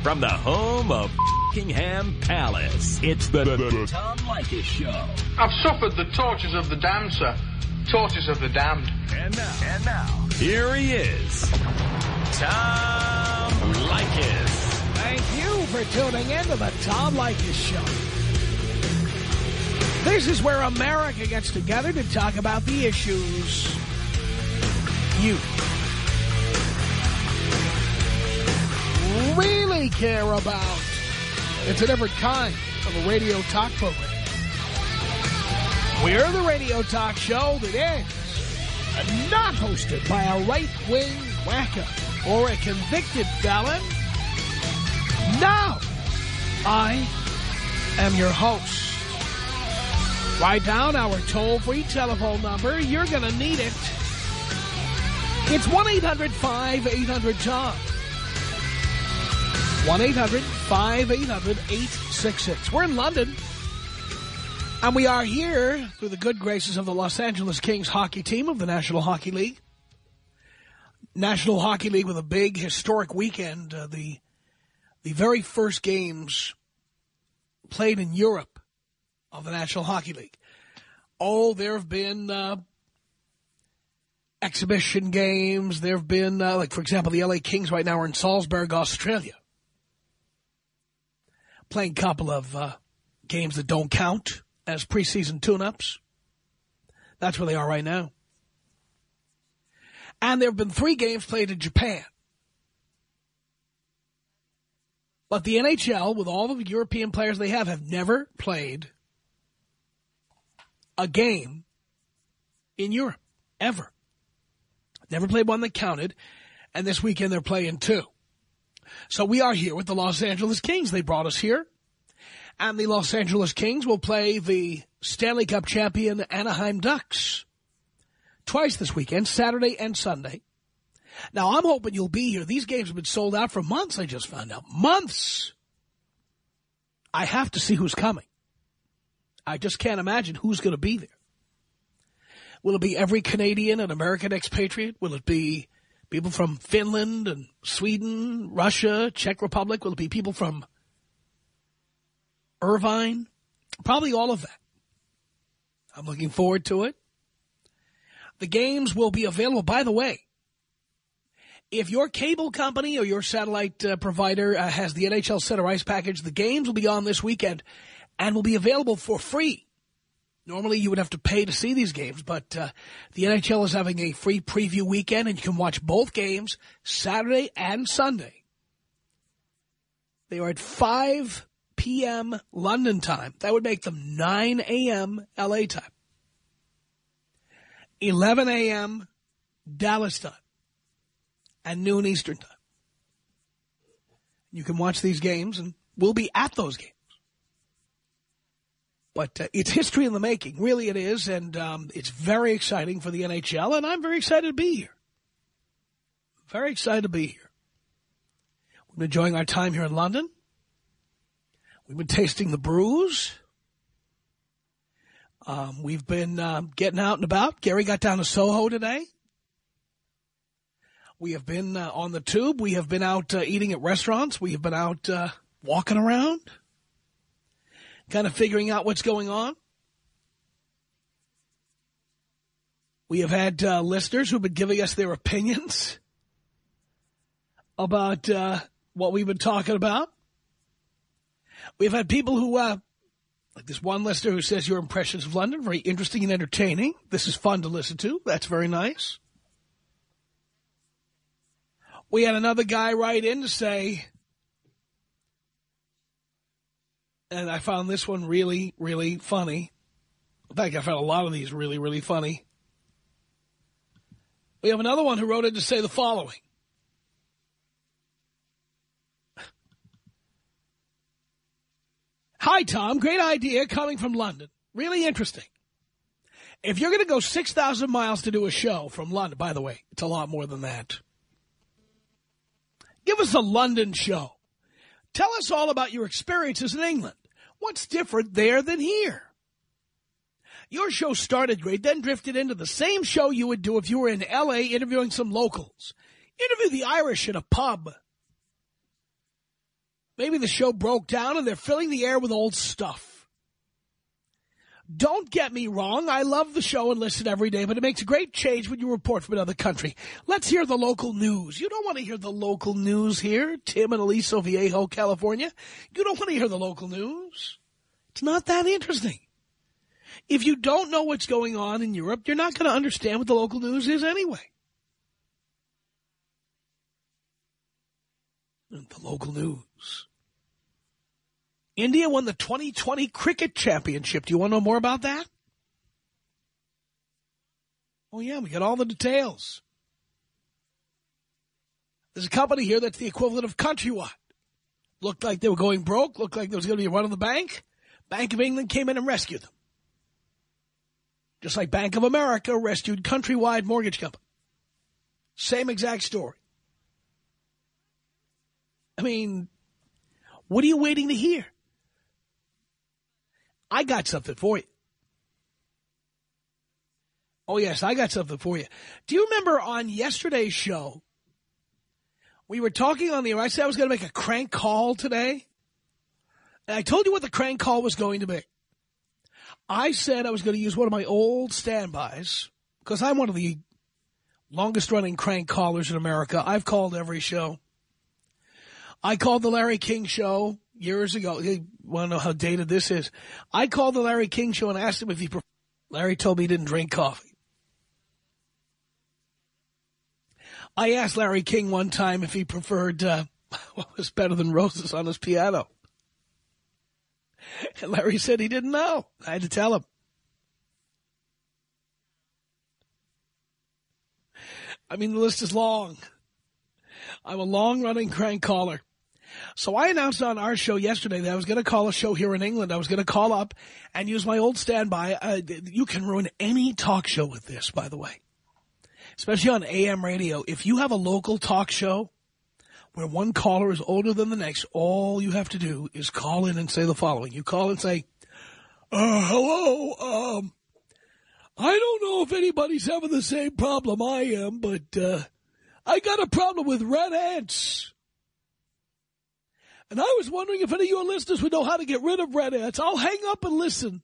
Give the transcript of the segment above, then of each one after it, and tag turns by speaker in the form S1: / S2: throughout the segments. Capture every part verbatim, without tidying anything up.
S1: from the home of Buckingham Palace, it's the, the, the Tom Leykis Show.
S2: I've suffered the tortures of the damned, sir. Tortures of the damned.
S1: And now, and now, here he is, Tom Leykis.
S3: Thank you for tuning in to the Tom Leykis Show. This is where America gets together to talk about the issues you really care about. It's a different kind of a radio talk program. We're the radio talk show that is not hosted by a right-wing wacko or a convicted felon. No, I am your host. Write down our toll-free telephone number. You're going to need it. It's one eight hundred five eight hundred Tom. one eight hundred five eight hundred eight six six. We're in London. And we are here through the good graces of the Los Angeles Kings hockey team of the National Hockey League. National Hockey League with a big historic weekend. Uh, the, the very first games played in Europe of the National Hockey League. Oh, there have been uh, exhibition games. There have been, uh, like, for example, the L A Kings right now are in Salzburg, Australia, playing a couple of uh, games that don't count as preseason tune-ups. That's where they are right now. And there have been three games played in Japan. But the N H L, with all of the European players they have, have never played a game in Europe, ever. Never played one that counted, and this weekend they're playing two. So we are here with the Los Angeles Kings. They brought us here. And the Los Angeles Kings will play the Stanley Cup champion Anaheim Ducks twice this weekend, Saturday and Sunday. Now, I'm hoping you'll be here. These games have been sold out for months, I just found out. Months! I have to see who's coming. I just can't imagine who's going to be there. Will it be every Canadian and American expatriate? Will it be people from Finland and Sweden, Russia, Czech Republic? Will it be people from Irvine? Probably all of that. I'm looking forward to it. The games will be available. By the way, if your cable company or your satellite uh, provider uh, has the N H L Center Ice package, the games will be on this weekend and will be available for free. Normally you would have to pay to see these games, but uh, the N H L is having a free preview weekend, and you can watch both games Saturday and Sunday. They are at five p m London time. That would make them nine a m L A time. eleven a m Dallas time. And noon Eastern time. You can watch these games, and we'll be at those games. But uh, it's history in the making. Really it is, and um, it's very exciting for the N H L, and I'm very excited to be here. Very excited to be here. We've been enjoying our time here in London. We've been tasting the brews. Um, we've been uh, getting out and about. Gary got down to Soho today. We have been uh, on the tube. We have been out uh, eating at restaurants. We have been out uh, walking around, kind of figuring out what's going on. We have had uh, listeners who've been giving us their opinions about uh, what we've been talking about. We've had people who, uh, like this one listener who says your impressions of London, very interesting and entertaining. This is fun to listen to. That's very nice. We had another guy write in to say, and I found this one really, really funny. In fact, I found a lot of these really, really funny. We have another one who wrote in to say the following. Hi, Tom. Great idea coming from London. Really interesting. If you're going to go six thousand miles to do a show from London, by the way, it's a lot more than that. Give us a London show. Tell us all about your experiences in England. What's different there than here? Your show started great, then drifted into the same show you would do if you were in L A interviewing some locals. Interview the Irish in a pub. Maybe the show broke down and they're filling the air with old stuff. Don't get me wrong. I love the show and listen every day, but it makes a great change when you report from another country. Let's hear the local news. You don't want to hear the local news here. Tim and Aliso Viejo, California. You don't want to hear the local news. It's not that interesting. If you don't know what's going on in Europe, you're not going to understand what the local news is anyway. The local news. India won the twenty twenty cricket championship. Do you want to know more about that? Oh, yeah, we got all the details. There's a company here that's the equivalent of Countrywide. Looked like they were going broke. Looked like there was going to be a run on the bank. Bank of England came in and rescued them. Just like Bank of America rescued Countrywide Mortgage Company. Same exact story. I mean, what are you waiting to hear? I got something for you. Oh, yes, I got something for you. Do you remember on yesterday's show, we were talking on the air. I said I was going to make a crank call today. And I told you what the crank call was going to be. I said I was going to use one of my old standbys, because I'm one of the longest-running crank callers in America. I've called every show. I called the Larry King Show years ago. You want to know how dated this is? I called the Larry King Show and asked him if he preferred. Larry told me he didn't drink coffee. I asked Larry King one time if he preferred uh, what was better than roses on his piano. And Larry said he didn't know. I had to tell him. I mean, the list is long. I'm a long-running crank caller. So I announced on our show yesterday that I was going to call a show here in England. I was going to call up and use my old standby. Uh, you can ruin any talk show with this, by the way, especially on A M radio. If you have a local talk show where one caller is older than the next, all you have to do is call in and say the following. You call and say, uh, hello, um, I don't know if anybody's having the same problem I am, but uh, I got a problem with red ants. And I was wondering if any of your listeners would know how to get rid of red ants. I'll hang up and listen.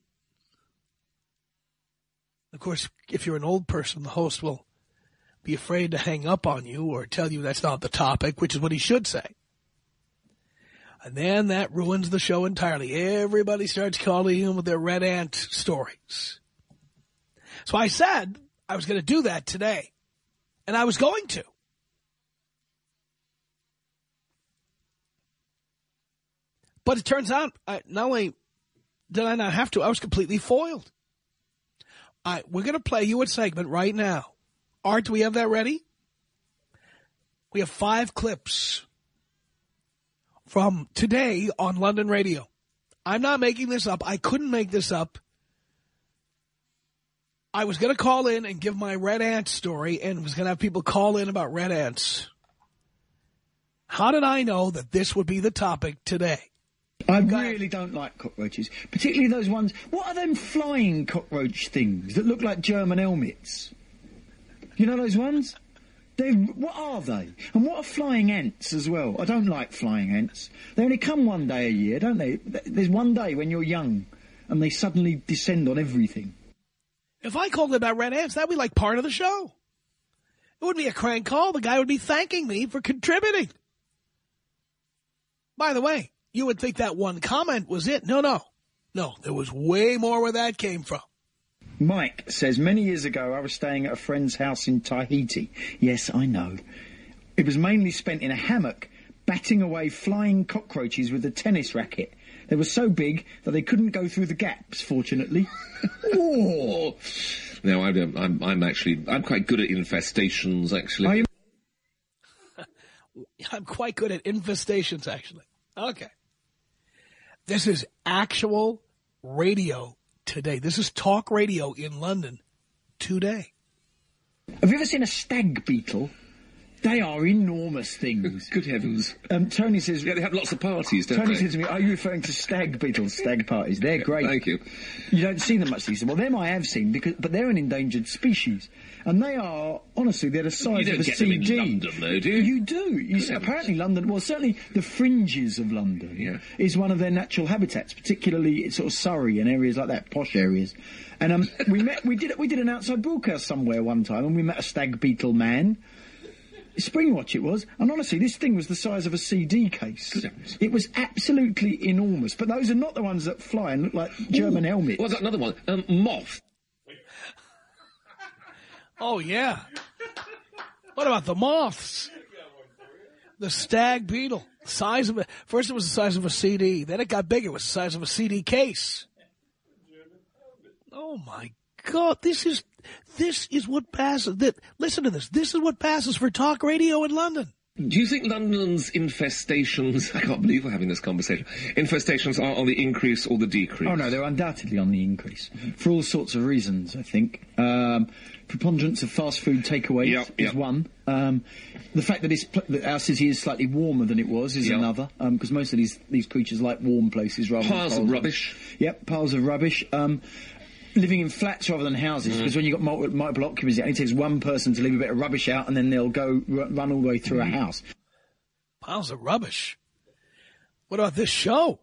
S3: Of course, if you're an old person, the host will be afraid to hang up on you or tell you that's not the topic, which is what he should say. And then that ruins the show entirely. Everybody starts calling in with their red ant stories. So I said I was going to do that today. And I was going to. But it turns out, I, not only did I not have to, I was completely foiled. All right, we're going to play you a segment right now. Art, do we have that ready? We have five clips from today on London Radio. I'm not making this up. I couldn't make this up. I was going to call in and give my red ant story and was going to have people call in about red ants. How did I know that this would be the topic today?
S4: I really don't like cockroaches, particularly those ones. What are them flying cockroach things that look like German helmets? You know those ones? They're, what are they? And what are flying ants as well? I don't like flying ants. They only come one day a year, don't they? There's one day when you're young and they suddenly descend on everything.
S3: If I called about red ants, that would be like part of the show. It wouldn't be a crank call. The guy would be thanking me for contributing. By the way, you would think that one comment was it. No, no. No, there was way more where that came from.
S4: Mike says, many years ago I was staying at a friend's house in Tahiti. Yes, I know. It was mainly spent in a hammock, batting away flying cockroaches with a tennis racket. They were so big that they couldn't go through the gaps, fortunately.
S5: Oh! No, I don't, I'm, I'm actually, I'm quite good at infestations, actually.
S4: Are you?
S3: I'm quite good at infestations, actually. Okay. This is actual radio today. This is talk radio in London today.
S4: Have you ever seen a stag beetle? They are enormous things.
S5: Good heavens.
S4: Um, Tony says...
S5: Yeah, they have lots of parties, don't
S4: Tony
S5: they?
S4: says to me, are you referring to stag beetles, stag parties? They're great.
S5: Thank you.
S4: You don't see them much these days. Well, them I have seen, because, but they're an endangered species. And they are, honestly, they're the size
S5: You
S4: of
S5: don't
S4: a
S5: get them in
S4: C D.
S5: London, though, do you?
S4: You do. You see, apparently London, well, certainly the fringes of London
S5: Yeah.
S4: is one of their natural habitats, particularly sort of Surrey and areas like that, posh areas. And um, we met, we did, we did an outside broadcast somewhere one time, and we met a stag beetle man. Springwatch it was, and honestly, this thing was the size of a C D case. It was absolutely enormous, but those are not the ones that fly and look like German
S5: Ooh,
S4: helmets.
S5: What's that, another one? Um, moth.
S3: Oh, yeah. What about the moths? The stag beetle. Size of a, first it was the size of a C D. Then it got bigger. It was the size of a C D case. Oh, my God. This is, this is what passes. That, listen to this. This is what passes for talk radio in London.
S5: Do you think London's infestations, I can't believe we're having this conversation, infestations are on the increase or the decrease?
S4: Oh, no, they're undoubtedly on the increase. For all sorts of reasons, I think. Um, preponderance of fast food takeaways
S5: Yep,
S4: is
S5: yep. one.
S4: Um, the fact that, it's, that our city is slightly warmer than it was is
S5: Yep.
S4: another, because most of these, these creatures like warm places rather
S5: Piles
S4: than
S5: of
S4: cold.
S5: rubbish.
S4: Yep, piles of rubbish. Um, living in flats rather than houses, because when you've got multiple, multiple occupancy, it only takes one person to leave a bit of rubbish out, and then they'll go r- run all the way through a house.
S3: Piles of rubbish. What about this show?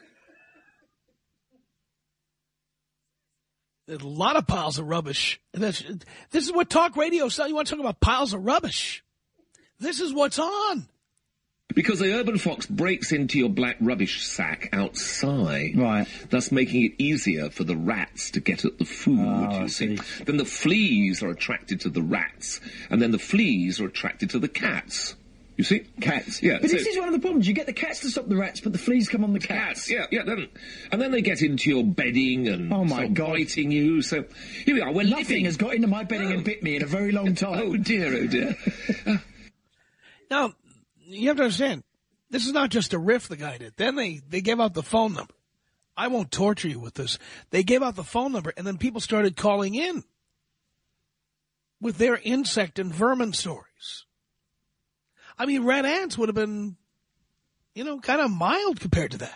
S3: There's a lot of piles of rubbish. And that's, this is what talk radio is. You want to talk about piles of rubbish? This is what's on.
S5: Because the urban fox breaks into your black rubbish sack outside,
S4: Right.
S5: thus making it easier for the rats to get at the food,
S4: Oh, I
S5: you see.
S4: see.
S5: Then the fleas are attracted to the rats, and then the fleas are attracted to the cats. You see?
S4: Cats.
S5: Yeah.
S4: But
S5: so
S4: this is one of the problems. You get the cats to stop the rats, but the fleas come on the cats.
S5: cats, yeah, yeah. Then, and then they get into your bedding and
S4: Oh, my
S5: start
S4: God.
S5: biting you. So here we are. We're
S4: Nothing
S5: living.
S4: has got into my bedding and bit me in a very long time.
S5: Oh dear, oh dear.
S3: Now, you have to understand, this is not just a riff the guy did. Then they, they gave out the phone number. I won't torture you with this. They gave out the phone number, and then people started calling in with their insect and vermin stories. I mean, red ants would have been, you know, kind of mild compared to that.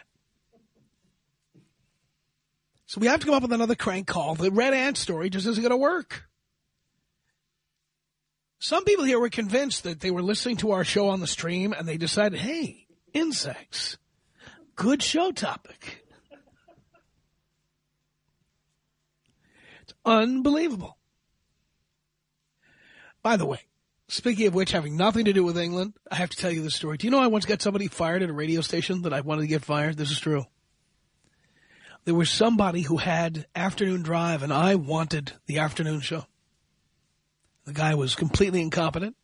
S3: So we have to come up with another crank call. The red ant story just isn't going to work. Some people here were convinced that they were listening to our show on the stream, and they decided, hey, insects, good show topic. It's unbelievable. By the way, speaking of which, having nothing to do with England, I have to tell you this story. Do you know I once got somebody fired at a radio station that I wanted to get fired? This is true. There was somebody who had afternoon drive, and I wanted the afternoon show. The guy was completely incompetent.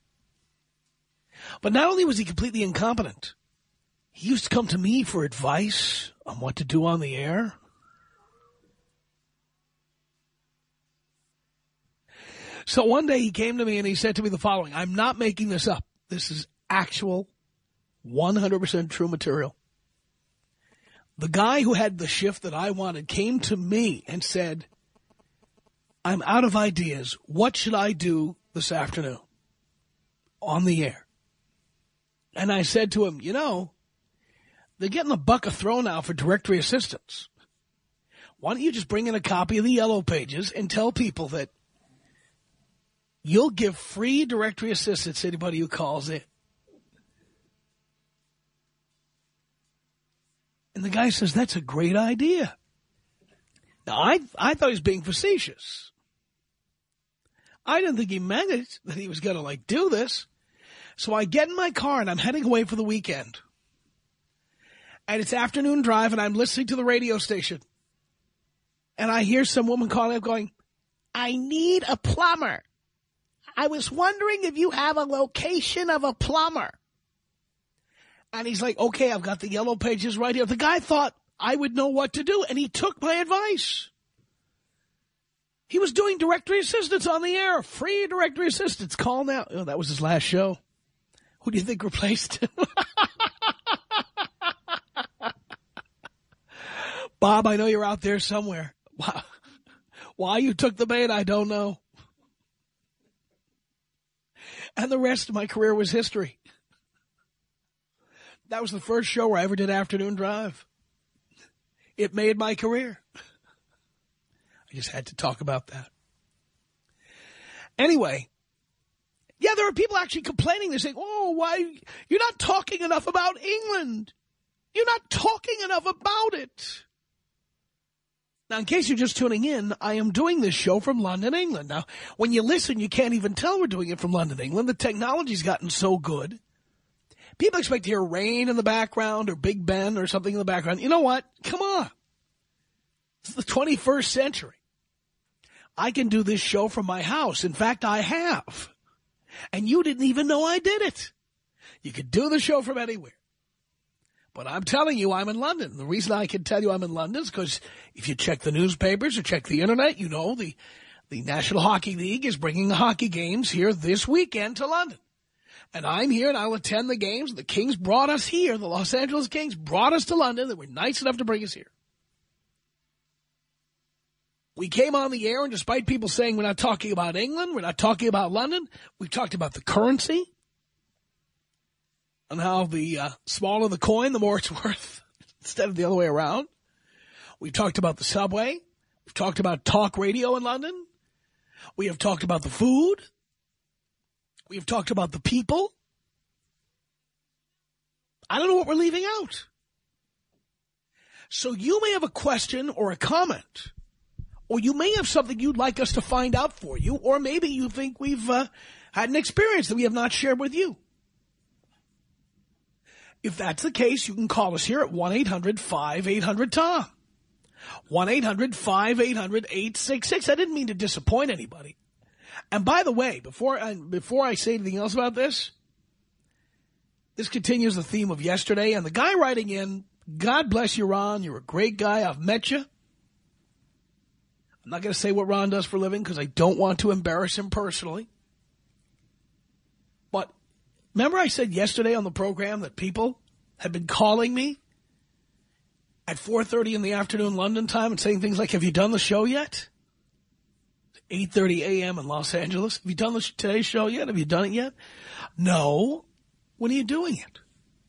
S3: But not only was he completely incompetent, he used to come to me for advice on what to do on the air. So one day he came to me and he said to me the following. I'm not making this up. This is actual one hundred percent true material. The guy who had the shift that I wanted came to me and said, I'm out of ideas. What should I do this afternoon on the air? And I said to him, you know, they're getting a buck a throw now for directory assistance. Why don't you just bring in a copy of the Yellow Pages and tell people that you'll give free directory assistance to anybody who calls in. And the guy says, that's a great idea. Now, I, I thought he was being facetious. I didn't think he meant it, that he was going to, like, do this. So I get in my car, and I'm heading away for the weekend. And it's afternoon drive, and I'm listening to the radio station. And I hear some woman calling up going, I need a plumber. I was wondering if you have a location of a plumber. And he's like, okay, I've got the Yellow Pages right here. The guy thought I would know what to do, and he took my advice. He was doing directory assistance on the air, free directory assistance. Call now. Oh, that was his last show. Who do you think replaced him? Bob, I know you're out there somewhere. Why you took the bait, I don't know. And the rest of my career was history. That was the first show where I ever did afternoon drive. It made my career. I just had to talk about that. Anyway, yeah, there are people actually complaining. They're saying, oh, why? You're not talking enough about England. You're not talking enough about it. Now, in case you're just tuning in, I am doing this show from London, England. Now, when you listen, you can't even tell we're doing it from London, England. The technology's gotten so good. People expect to hear rain in the background or Big Ben or something in the background. You know what? Come on. It's the twenty-first century. I can do this show from my house. In fact, I have. And you didn't even know I did it. You could do the show from anywhere. But I'm telling you, I'm in London. The reason I can tell you I'm in London is because if you check the newspapers or check the Internet, you know the, the National Hockey League is bringing the hockey games here this weekend to London. And I'm here and I'll attend the games. The Kings brought us here. The Los Angeles Kings brought us to London. They were nice enough to bring us here. We came on the air, and despite people saying we're not talking about England, we're not talking about London, we talked about the currency and how the uh, smaller the coin, the more it's worth, instead of the other way around. We talked about the subway. We've talked about talk radio in London. We have talked about the food. We have talked about the people. I don't know what we're leaving out. So you may have a question or a comment, or you may have something you'd like us to find out for you, or maybe you think we've uh, had an experience that we have not shared with you. If that's the case, you can call us here at one eight hundred five eight hundred Tom. one eight hundred five eight hundred eight six six. I didn't mean to disappoint anybody. And by the way, before I, before I say anything else about this, this continues the theme of yesterday. And the guy writing in, God bless you, Ron. You're a great guy. I've met you. I'm not going to say what Ron does for a living because I don't want to embarrass him personally. But remember I said yesterday on the program that people had been calling me at four thirty in the afternoon London time and saying things like, have you done the show yet? eight thirty a.m. in Los Angeles. Have you done the today's show yet? Have you done it yet? No. When are you doing it?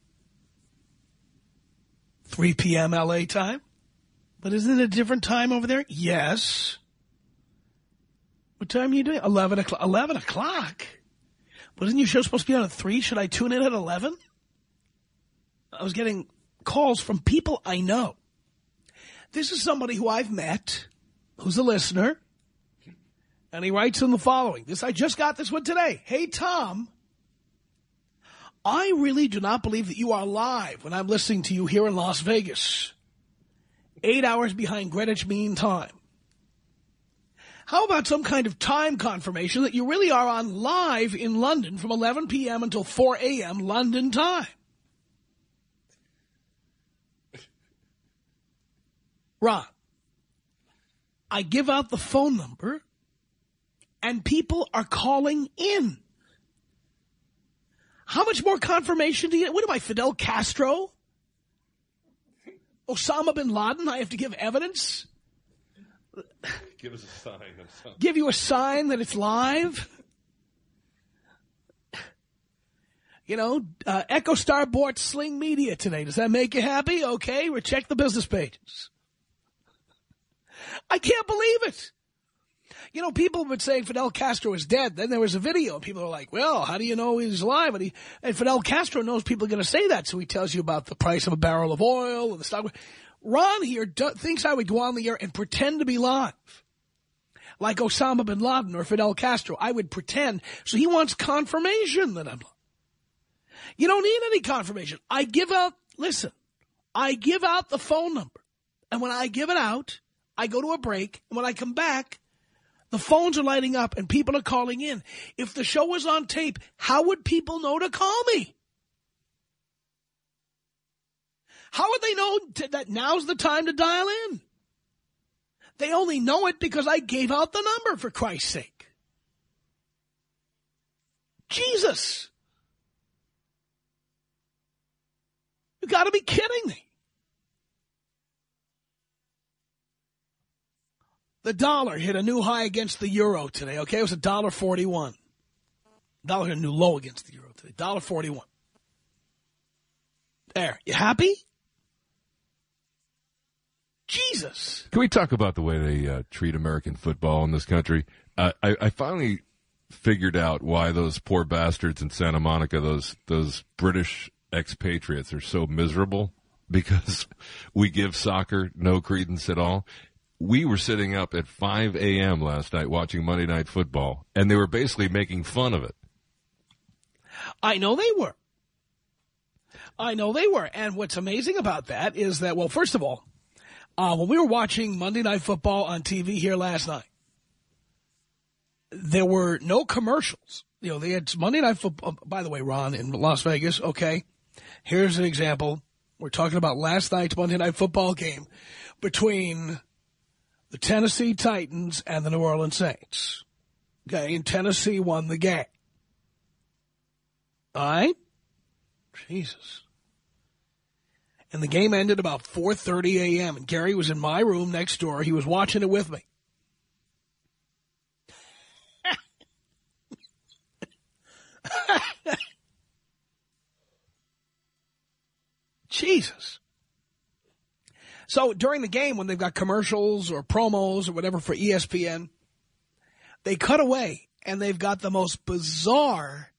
S3: three p.m. L A time? But isn't it a different time over there? Yes. What time are you doing? eleven o'clock. eleven o'clock? But isn't your show supposed to be on at three? Should I tune in at eleven? I was getting calls from people I know. This is somebody who I've met, who's a listener, and he writes in the following. This I just got this one today. Hey, Tom, I really do not believe that you are live when I'm listening to you here in Las Vegas. Eight hours behind Greenwich Mean Time. How about some kind of time confirmation that you really are on live in London from eleven p.m. until four a.m. London time? Ron, I give out the phone number and people are calling in. How much more confirmation do you get? What am I, Fidel Castro? Osama bin Laden? I have to give evidence?
S5: Give us a sign of something.
S3: Give you a sign that it's live? You know, uh, EchoStar bought Sling Media today. Does that make you happy? Okay, we'll check the business pages. I can't believe it. You know, people have been saying Fidel Castro is dead. Then there was a video, and people are like, well, how do you know he's alive? And, he, and Fidel Castro knows people are going to say that, so he tells you about the price of a barrel of oil and the stock. Ron here do, thinks I would go on the air and pretend to be live. Like Osama bin Laden or Fidel Castro. I would pretend. So he wants confirmation that I'm live. You don't need any confirmation. I give out, listen, I give out the phone number. And when I give it out, I go to a break. And when I come back, the phones are lighting up and people are calling in. If the show was on tape, how would people know to call me? How would they know to, that now's the time to dial in? They only know it because I gave out the number, for Christ's sake. Jesus. You got to be kidding me. The dollar hit a new high against the euro today, okay? It was one dollar forty-one. Dollar hit a new low against the euro today. one dollar forty-one. There. You happy? Jesus.
S6: Can we talk about the way they uh, treat American football in this country? Uh, I, I finally figured out why those poor bastards in Santa Monica, those those British expatriates, are so miserable, because we give soccer no credence at all. We were sitting up at five a.m. last night watching Monday Night Football, and they were basically making fun of it.
S3: I know they were. I know they were. And what's amazing about that is that, well, first of all, uh, when we were watching Monday Night Football on T V here last night, there were no commercials. You know, they had Monday Night Football. By the way, Ron, in Las Vegas, okay, here's an example. We're talking about last night's Monday Night Football game between the Tennessee Titans and the New Orleans Saints. Okay, and Tennessee won the game. All right? Jesus. And the game ended about four thirty a.m. And Gary was in my room next door. He was watching it with me. Jesus. So during the game, when they've got commercials or promos or whatever for E S P N, they cut away and they've got the most bizarre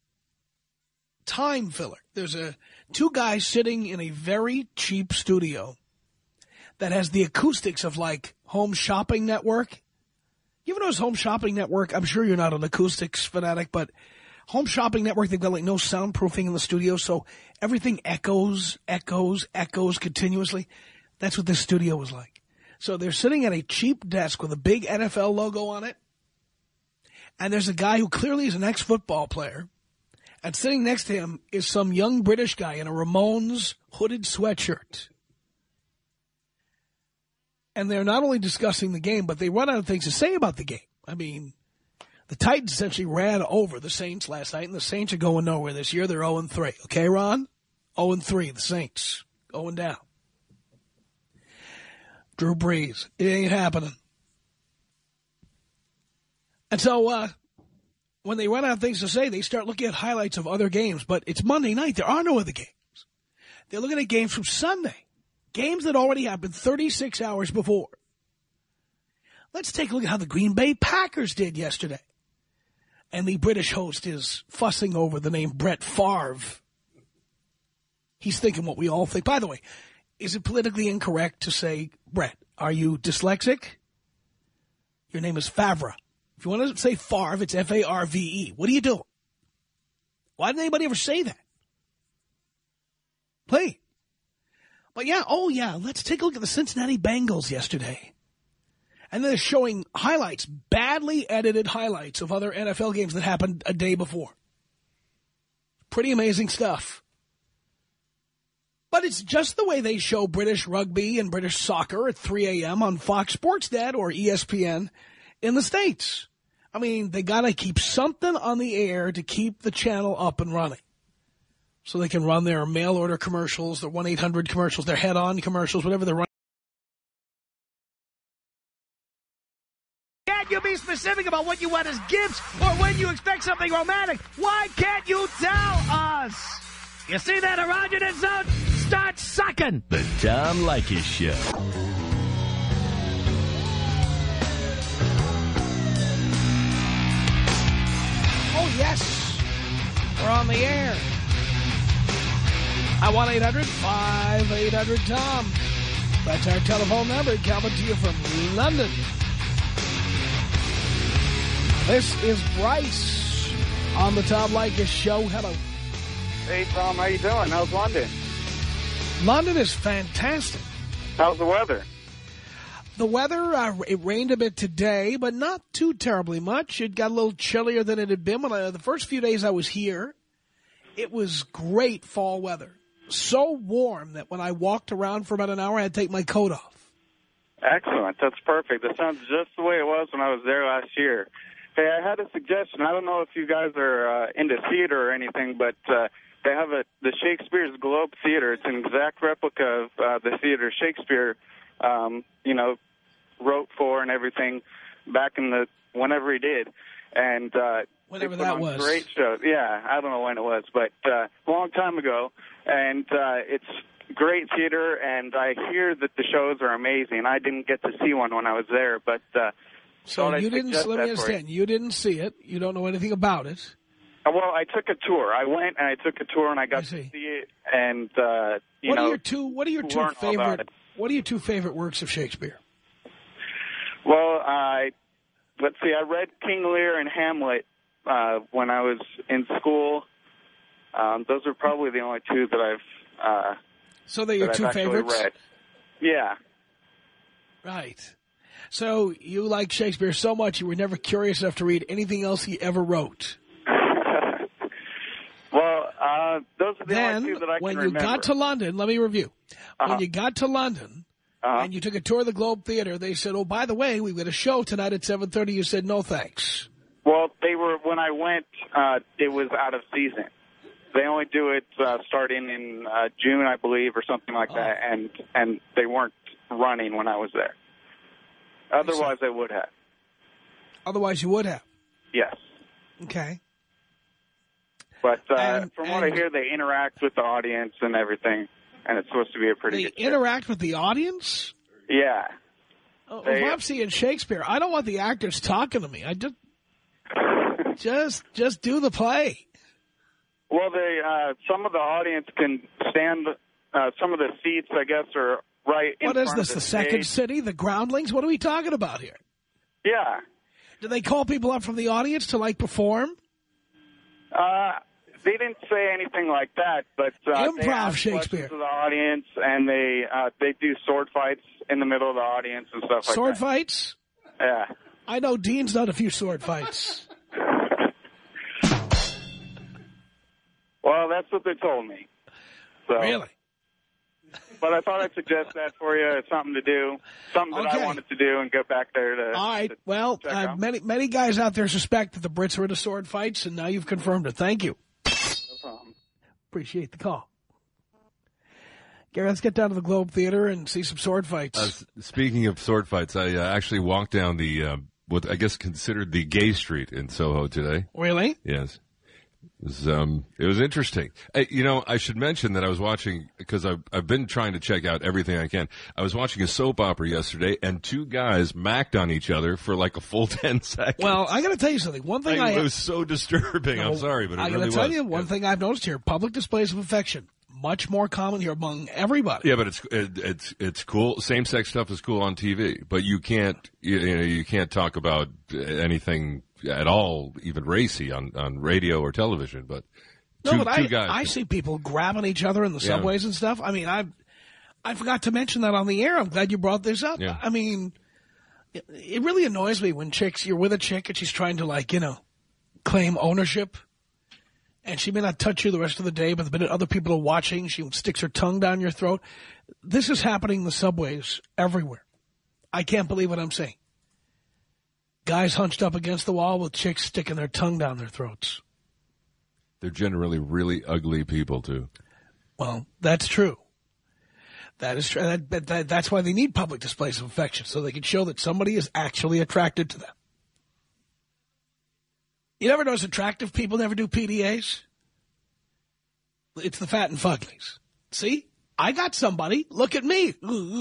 S3: time filler. There's a two guys sitting in a very cheap studio that has the acoustics of like Home Shopping Network. You ever notice Home Shopping Network? I'm sure you're not an acoustics fanatic, but Home Shopping Network, they've got like no soundproofing in the studio, so everything echoes, echoes, echoes continuously. That's what this studio was like. So they're sitting at a cheap desk with a big N F L logo on it, and there's a guy who clearly is an ex-football player, and sitting next to him is some young British guy in a Ramones hooded sweatshirt. And they're not only discussing the game, but they run out of things to say about the game. I mean, the Titans essentially ran over the Saints last night, and the Saints are going nowhere this year. They're oh and three. Okay, Ron? oh and three, the Saints. Going down. Drew Brees. It ain't happening. And so uh, when they run out of things to say, they start looking at highlights of other games. But it's Monday night. There are no other games. They're looking at games from Sunday. Games that already happened thirty-six hours before. Let's take a look at how the Green Bay Packers did yesterday. And the British host is fussing over the name Brett Favre. He's thinking what we all think. By the way, is it politically incorrect to say, Brett, are you dyslexic? Your name is Favre. If you want to say Favre, it's F A R V E. What are you doing? Why didn't anybody ever say that? Please. But yeah, oh yeah, let's take a look at the Cincinnati Bengals yesterday. And they're showing highlights, badly edited highlights of other N F L games that happened a day before. Pretty amazing stuff. But it's just the way they show British rugby and British soccer at three a.m. on Fox Sports Net or E S P N in the States. I mean, they got to keep something on the air to keep the channel up and running. So they can run their mail-order commercials, their one eight hundred commercials, their head-on commercials, whatever they're running.
S7: Can't you be specific about what you want as gifts or when you expect something romantic? Why can't you tell us? You see that erogenous zone? Start sucking.
S1: The Tom Leykis Show.
S3: Oh, yes. We're on the air. I one eight hundred five eight hundred Tom. That's our telephone number coming to you from London. This is Bryce on the Tom Leykis Show. Hello.
S8: Hey, Tom, how you doing? How's London?
S3: London is fantastic.
S8: How's the weather?
S3: The weather, uh, it rained a bit today, but not too terribly much. It got a little chillier than it had been. When I, the first few days I was here, it was great fall weather. So warm that when I walked around for about an hour, I had to take my coat off.
S8: Excellent. That's perfect. That sounds just the way it was when I was there last year. Hey, I had a suggestion. I don't know if you guys are uh, into theater or anything, but uh, they have a the Shakespeare's Globe Theater. It's an exact replica of uh, the theater Shakespeare, um, you know, wrote for and everything back in the whenever he did. And uh,
S3: Whenever
S8: they put
S3: that
S8: on
S3: was.
S8: Great show. Yeah, I don't know when it was, but uh, a long time ago. And uh, it's great theater, and I hear that the shows are amazing. I didn't get to see one when I was there, but uh,
S3: so
S8: thought I'd
S3: you didn't.
S8: suggest
S3: Let me
S8: that for
S3: understand. You didn't see it. You don't know anything about it.
S8: Uh, Well, I took a tour. I went and I took a tour, and I got
S3: I
S8: to
S3: see.
S8: see it. And uh, you
S3: What
S8: know,
S3: are your two? What are your two
S8: learn all about
S3: favorite?
S8: it.
S3: What are your two favorite works of Shakespeare?
S8: Well, I let's see. I read King Lear and Hamlet uh, when I was in school. Um, those are probably the only two that I've. Uh,
S3: So they're your
S8: that
S3: two
S8: I've actually
S3: favorites?
S8: read. Yeah.
S3: Right. So you like Shakespeare so much you were never curious enough to read anything else he ever wrote.
S8: Well, uh, those are the
S3: Then,
S8: only two that I
S3: when
S8: can
S3: you
S8: remember.
S3: got to London, let me review.
S8: Uh-huh.
S3: When you got to London
S8: Uh-huh.
S3: and you took a tour of the Globe Theater, they said, oh, by the way, we've got a show tonight at seven thirty. You said, no, thanks.
S8: Well, they were when I went. Uh, it was out of season. They only do it uh, starting in uh, June, I believe, or something like
S3: Oh.
S8: that, and and they weren't running when I was there. Otherwise, I would have.
S3: Otherwise, you would have.
S8: Yes,
S3: Okay.
S8: but uh,
S3: And-
S8: from what I
S3: and-
S8: hear, they interact with the audience and everything, and it's supposed to be a pretty
S3: They
S8: good show.
S3: interact with the audience?
S8: Yeah.
S3: Oh,
S8: They-
S3: if I'm seeing Shakespeare, I don't want the actors talking to me. I just, just, just do the play.
S8: Well, they uh, some of the audience can stand. Uh, some of the seats, I guess, are right in
S3: What is
S8: front
S3: this,
S8: of
S3: the
S8: the
S3: Second
S8: stage.
S3: City, the Groundlings? What are we talking about here?
S8: Yeah.
S3: Do they call people up from the audience to, like, perform?
S8: Uh, they didn't say anything like that, but uh,
S3: Improv
S8: they ask
S3: Shakespeare.
S8: questions to the audience, and they uh, they do sword fights in the middle of the audience and stuff like
S3: Sword
S8: that.
S3: fights?
S8: Yeah.
S3: I know Dean's done a few sword fights.
S8: Well, that's what they told me. So,
S3: Really?
S8: But I thought I'd suggest that for you. It's something to do, something that
S3: Okay.
S8: I wanted to do, and get back there to.
S3: All right.
S8: to
S3: Well,
S8: check
S3: uh,
S8: out.
S3: many many guys out there suspect that the Brits are into sword fights, and now you've confirmed it. Thank you.
S8: No problem.
S3: Appreciate the call. Gary, let's get down to the Globe Theater and see some sword fights.
S6: Uh, s- speaking of sword fights, I uh, actually walked down the uh, what I guess considered the gay street in Soho today.
S3: Really?
S6: Yes. It was, um, it was interesting. I, you know, I should mention that I was watching, because I've, I've been trying to check out everything I can. I was watching a soap opera yesterday, and two guys macked on each other for like a full ten seconds.
S3: Well, I got to tell you something. One thing I,
S6: I, it was so disturbing. I'm sorry, but it
S3: I
S6: really
S3: gotta tell
S6: was.
S3: you, one
S6: Yeah.
S3: thing I've noticed here, public displays of affection, much more common here among everybody.
S6: Yeah, but it's it, it's it's cool. Same sex stuff is cool on T V, but you can't you, you know you can't talk about anything at all, even racy on, on radio or television. But
S3: No,
S6: two,
S3: but
S6: two
S3: I,
S6: guys.
S3: I see people grabbing each other in the
S6: Yeah.
S3: subways and stuff. I mean, I I forgot to mention that on the air. I'm glad you brought this up.
S6: Yeah.
S3: I mean, it, it really annoys me when chicks, you're with a chick and she's trying to, like, you know, claim ownership. And she may not touch you the rest of the day, but the minute other people are watching, she sticks her tongue down your throat. This is happening in the subways everywhere. I can't believe what I'm saying. Guys hunched up against the wall with chicks sticking their tongue down their throats.
S6: They're generally really ugly people too.
S3: Well, that's true. That is true. That, that, that, that's why they need public displays of affection, so they can show that somebody is actually attracted to them. You never notice attractive people never do P D As? It's the fat and fuglies. See? I got somebody. Look at me.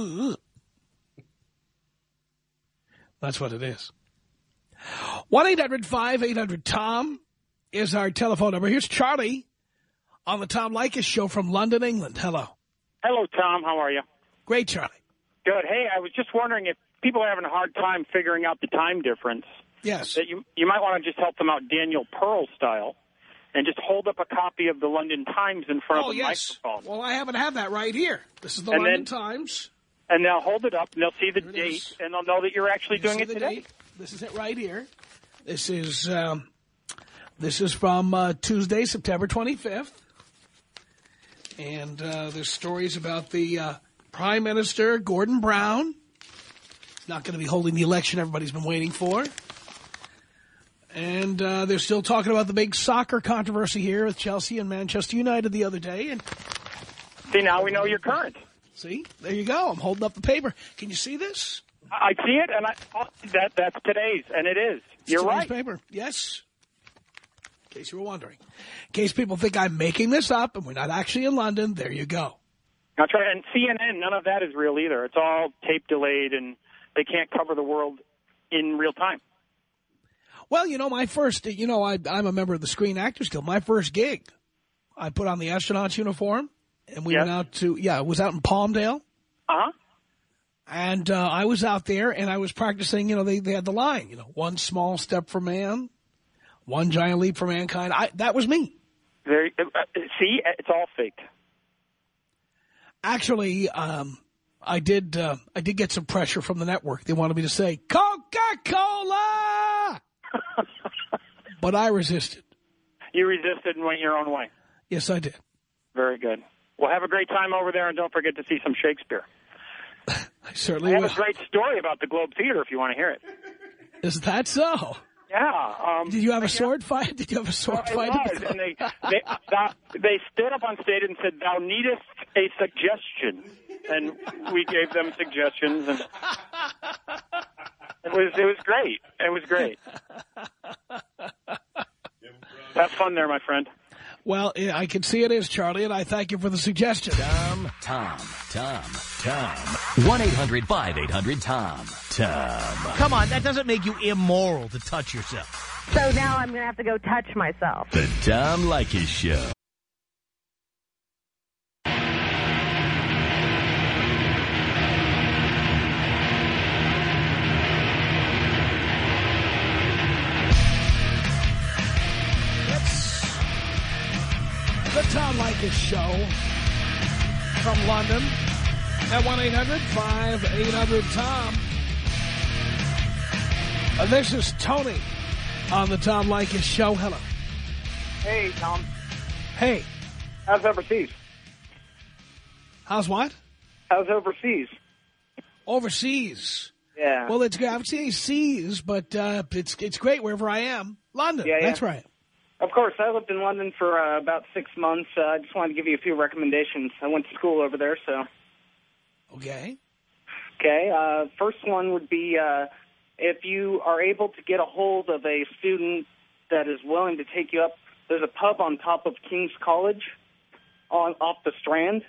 S3: That's what it is. one eight hundred five eight hundred Tom is our telephone number. Here's Charlie on the Tom Leykis show from London, England. Hello.
S9: Hello, Tom. How are you?
S3: Great, Charlie.
S9: Good. Hey, I was just wondering if people are having a hard time figuring out the time difference,
S3: Yes.
S9: that you you might want to just help them out Daniel Pearl style and just hold up a copy of the London Times in front
S3: Oh,
S9: of the
S3: yes.
S9: microphone.
S3: Well, I happen to have that right here. This is the
S9: And
S3: London
S9: then-
S3: Times.
S9: And they'll hold it up, and they'll see the
S3: Here it
S9: date,
S3: is.
S9: and they'll know that you're actually
S3: You
S9: doing
S3: see
S9: it
S3: the
S9: today.
S3: date? This is it right here. This is um, this is from uh, Tuesday, September twenty-fifth. And uh, there's stories about the uh, Prime Minister, Gordon Brown. Not going to be holding the election everybody's been waiting for. And uh, they're still talking about the big soccer controversy here with Chelsea and Manchester United the other day. And
S9: See, now we know you're current.
S3: see, there you go. I'm holding up the paper. Can you see this?
S9: I I see it, and I, oh, that that's today's, and it is.
S3: You're
S9: right.
S3: Paper. Yes. In case you were wondering. In case people think I'm making this up and we're not actually in London, there you go.
S9: That's right. And C N N, none of that is real either. It's all tape delayed, and they can't cover the world in real time.
S3: Well, you know, my first, you know, I, I'm a member of the Screen Actors Guild. My first gig, I put on the astronaut's uniform, and we
S9: Yes.
S3: went out to, yeah, it was out in Palmdale.
S9: Uh-huh.
S3: And uh, I was out there, and I was practicing, you know, they, they had the line, you know, one small step for man, one giant leap for mankind. I, that was me.
S9: Very, uh, see, it's all faked.
S3: Actually, um, I did uh, I did get some pressure from the network. They wanted me to say, Coca-Cola! But I resisted.
S9: You resisted and went your own way.
S3: Yes, I did.
S9: Very good. Well, have a great time over there, and don't forget to see some Shakespeare.
S3: I certainly
S9: I have
S3: will.
S9: a great story about the Globe Theater if you want to hear it.
S3: Is that so?
S9: Yeah. Um,
S3: Did you have a
S9: yeah.
S3: sword fight? Did you have a sword
S9: Well,
S3: fight?
S9: it was, and they, they, that, they stood up on stage and said, "Thou needest a suggestion," and we gave them suggestions, and it was it was great. It was great. Have fun there, my friend.
S3: Well, I can see it is, Charlie, and I thank you for the suggestion.
S1: Tom, Tom, Tom, Tom. one eight hundred five eight hundred Tom. Tom.
S7: Come on, that doesn't make you immoral to touch yourself.
S10: So now I'm going to have to go touch myself.
S1: The Tom Leykis Show.
S3: It's the Tom Leykis Show from London at one eight hundred five eight hundred Tom. Uh, this is Tony on the Tom Leykis Show. Hello.
S9: Hey, Tom.
S3: Hey.
S9: How's overseas?
S3: How's what?
S9: How's overseas?
S3: Overseas.
S9: Yeah.
S3: Well, it's I haven't seen any seas, but uh, it's it's great wherever I am. London.
S9: Yeah, yeah.
S3: That's right.
S11: Of course, I lived in London for uh, about six months. Uh, I just wanted to give you a few recommendations. I went to school over there, so.
S3: Okay.
S11: Okay. Uh, first one would be uh, if you are able to get a hold of a student that is willing to take you up. There's a pub on top of King's College, on off the Strand.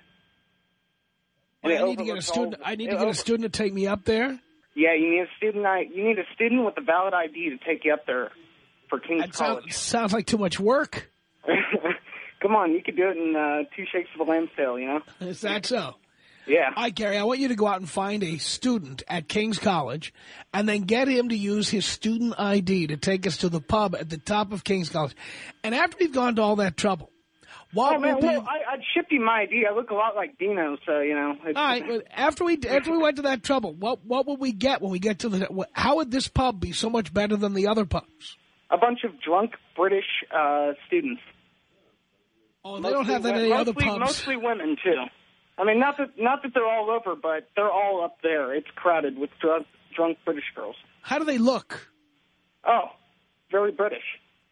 S3: Well, I need to get a student. I need to get a student to take me up there.
S11: Yeah, you need a student. You need a student with a valid I D to take you up there for King's
S3: that
S11: College.
S3: Sounds, sounds like too much work.
S11: Come on, you could do it in uh, two shakes of a lamb's tail, you know?
S3: Is that so?
S11: Yeah.
S3: All right, Gary, I want you to go out and find a student at King's College and then get him to use his student I D to take us to the pub at the top of King's College. And after we've gone to all that trouble, what
S11: oh, man,
S3: will be...
S11: well, I, I'd ship you my I D. I look a lot like Dino, so, you know. It's,
S3: all right, well, after we after we went to that trouble, what what would we get when we get to the... How would this pub be so much better than the other pubs?
S11: A bunch of drunk British uh, students.
S3: Oh, they mostly, don't have that in any
S11: mostly,
S3: other pubs.
S11: Mostly women, too. I mean, not that not that they're all over, but they're all up there. It's crowded with drunk, drunk British girls.
S3: How do they look?
S11: Oh, very British.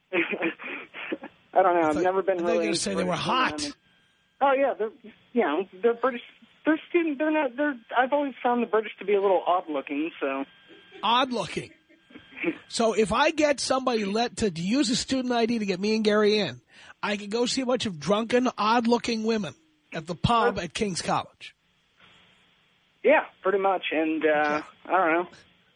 S11: I don't know. I've
S3: thought,
S11: never been really...
S3: They're going to say
S11: British
S3: they were hot.
S11: I mean, oh, yeah. They're, you know, they're British. They're student. They're not... They're, I've always found the British to be a little odd-looking, so...
S3: Odd-looking. So if I get somebody let to, to use a student I D to get me and Gary in, I can go see a bunch of drunken, odd-looking women at the pub at King's College.
S11: Yeah, pretty much. And, uh, I don't know.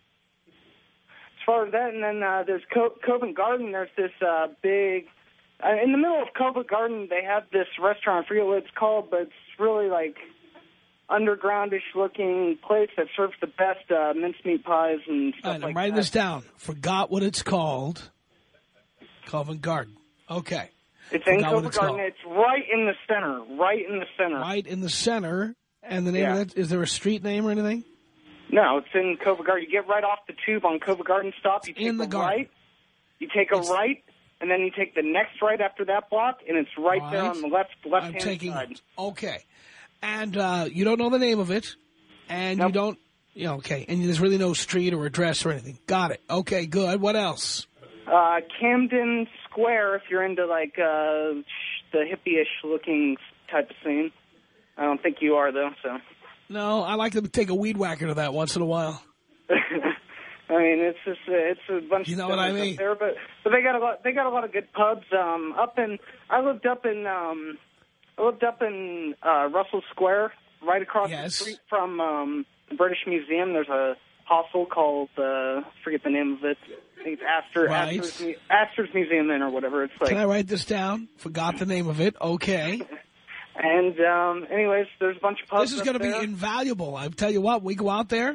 S11: As far as that, and then uh, there's Co Covent Garden. There's this uh, big... Uh, in the middle of Covent Garden, they have this restaurant. I forget what it's called, but it's really like undergroundish looking place that serves the best uh, mincemeat pies and stuff
S3: All right,
S11: like
S3: I'm writing
S11: that.
S3: this down. Forgot what it's called. Covent Garden. Okay.
S11: It's in
S3: Forgot what
S11: Covent
S3: it's
S11: Garden.
S3: called.
S11: It's right in the center. Right in the center.
S3: Right in the center. And the name
S11: Yeah.
S3: of that, is there a street name or anything?
S11: No, it's in Covent Garden. You get right off the tube on Covent Garden stop. You take
S3: in the
S11: a
S3: garden.
S11: right. You take a
S3: It's-
S11: right, and then you take the next right after that block, and it's right, there
S3: Right.
S11: on the left left
S3: I'm
S11: hand
S3: taking
S11: side.
S3: Okay. And uh, you don't know the name of it, and
S11: Nope.
S3: you don't, you know, okay, and there's really no street or address or anything. Got it. Okay, good. What else?
S11: Uh, Camden Square, if you're into like uh, the hippie-ish looking type of scene. I don't think you are though. So.
S3: No, I like to take a weed whacker to that once in a while.
S11: I mean, it's just uh, it's a bunch.
S3: You know
S11: of
S3: what I
S11: stoners
S3: mean?
S11: up there, but but they got a lot. They got a lot of good pubs. Um, up in I lived up in um, I lived up in uh, Russell Square, right across
S3: Yes.
S11: the street from um, the British Museum. There's a hostel called uh, I forget the name of it. I think it's Astor
S3: Right.
S11: Astor's, Mu- Astor's Museum then or whatever. It's like.
S3: Can I write this down? Forgot the name of it. Okay.
S11: And um, anyways, there's a bunch of pubs.
S3: This is
S11: up
S3: going to be
S11: there.
S3: invaluable. I tell you what, we go out there.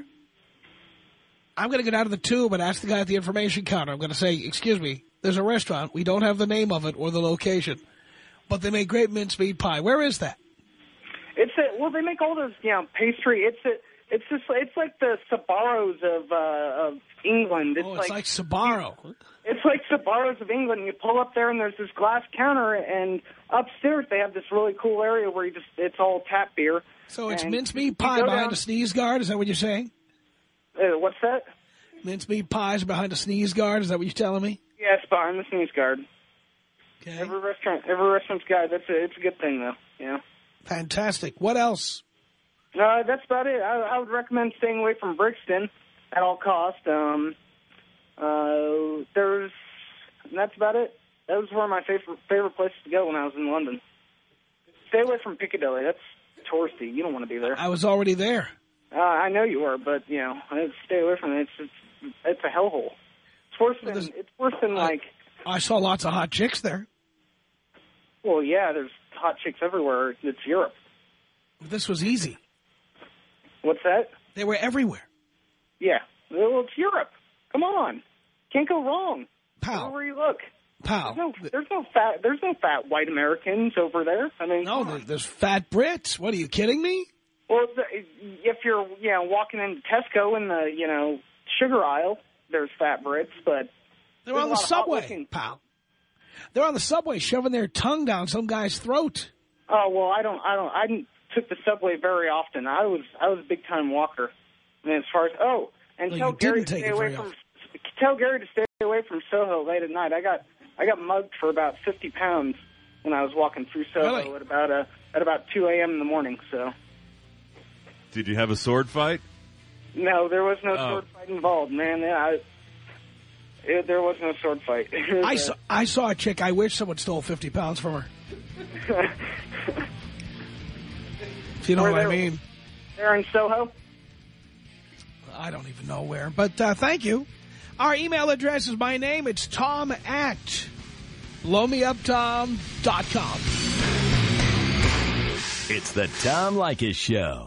S3: I'm going to get out of the tube and ask the guy at the information counter. I'm going to say, excuse me, there's a restaurant. We don't have the name of it or the location, but they make great mincemeat pie. Where is that?
S11: It's a, well, they make all those, you know, pastry. It's a, it's just, it's like the Sbarros of uh, of England. It's
S3: Oh, it's like,
S11: like
S3: Sbarro.
S11: It's like Sbarros of England. You pull up there and there's this glass counter, and upstairs they have this really cool area where you just, it's all tap beer.
S3: So it's
S11: And
S3: mincemeat
S11: you
S3: pie
S11: go
S3: behind
S11: down-
S3: a sneeze guard? Is that what you're saying?
S11: Uh, what's that?
S3: Mincemeat pies behind a sneeze guard? Is that what you're telling me?
S11: Yeah, it's behind the sneeze guard.
S3: Okay.
S11: Every restaurant, every restaurant's got. That's a, it's a good thing though. Yeah.
S3: Fantastic. What else?
S11: Uh, that's about it. I, I would recommend staying away from Brixton at all costs. Um, uh, there's, that's about it. That was one of my favorite favorite places to go when I was in London. Stay away from Piccadilly. That's touristy. You don't want to be there.
S3: I was already there.
S11: Uh, I know you were, but you know, I'd stay away from it. It's it's, it's a hellhole. It's worse than it's worse than like.
S3: I saw lots of hot chicks there.
S11: Well, yeah, there's hot chicks everywhere. It's Europe.
S3: This was easy.
S11: What's that?
S3: They were everywhere.
S11: Yeah. Well, it's Europe. Come on. Can't go wrong.
S3: Pal.
S11: Everywhere you look.
S3: Pal.
S11: There's no, there's no fat. There's no fat white Americans over there. I mean,
S3: No, there- there's fat Brits. What, are you kidding me?
S11: well, the, if you're, you know, walking into Tesco in the, you know, sugar aisle, there's fat Brits, but
S3: They're
S11: there's
S3: on
S11: a
S3: the
S11: lot of
S3: subway,
S11: hot-looking-
S3: pal. They're on the subway shoving their tongue down some guy's throat.
S11: Oh well, I don't, I don't, I didn't took the subway very often. I was, I was a big time walker. And as far as oh, and
S3: No,
S11: tell
S3: you
S11: Gary
S3: didn't
S11: to
S3: take
S11: stay
S3: it
S11: away
S3: very
S11: from,
S3: often.
S11: tell Gary to stay away from Soho late at night. I got, I got mugged for about fifty pounds when I was walking through Soho
S6: Really?
S11: at about uh at about two a m in the morning. So
S6: Did you have a sword fight?
S11: no, there was no
S6: Oh.
S11: sword fight involved, man. I, it, there was no sword fight. It was,
S3: I
S11: uh,
S3: saw, I saw a chick. I wish someone stole fifty pounds from her. If you know
S11: Were
S3: what I
S11: there-
S3: mean.
S11: There in Soho.
S3: I don't even know where. But uh, thank you. Our email address is my name. It's Tom at blow me up tom dot com.
S1: It's the Tom Leykis Show.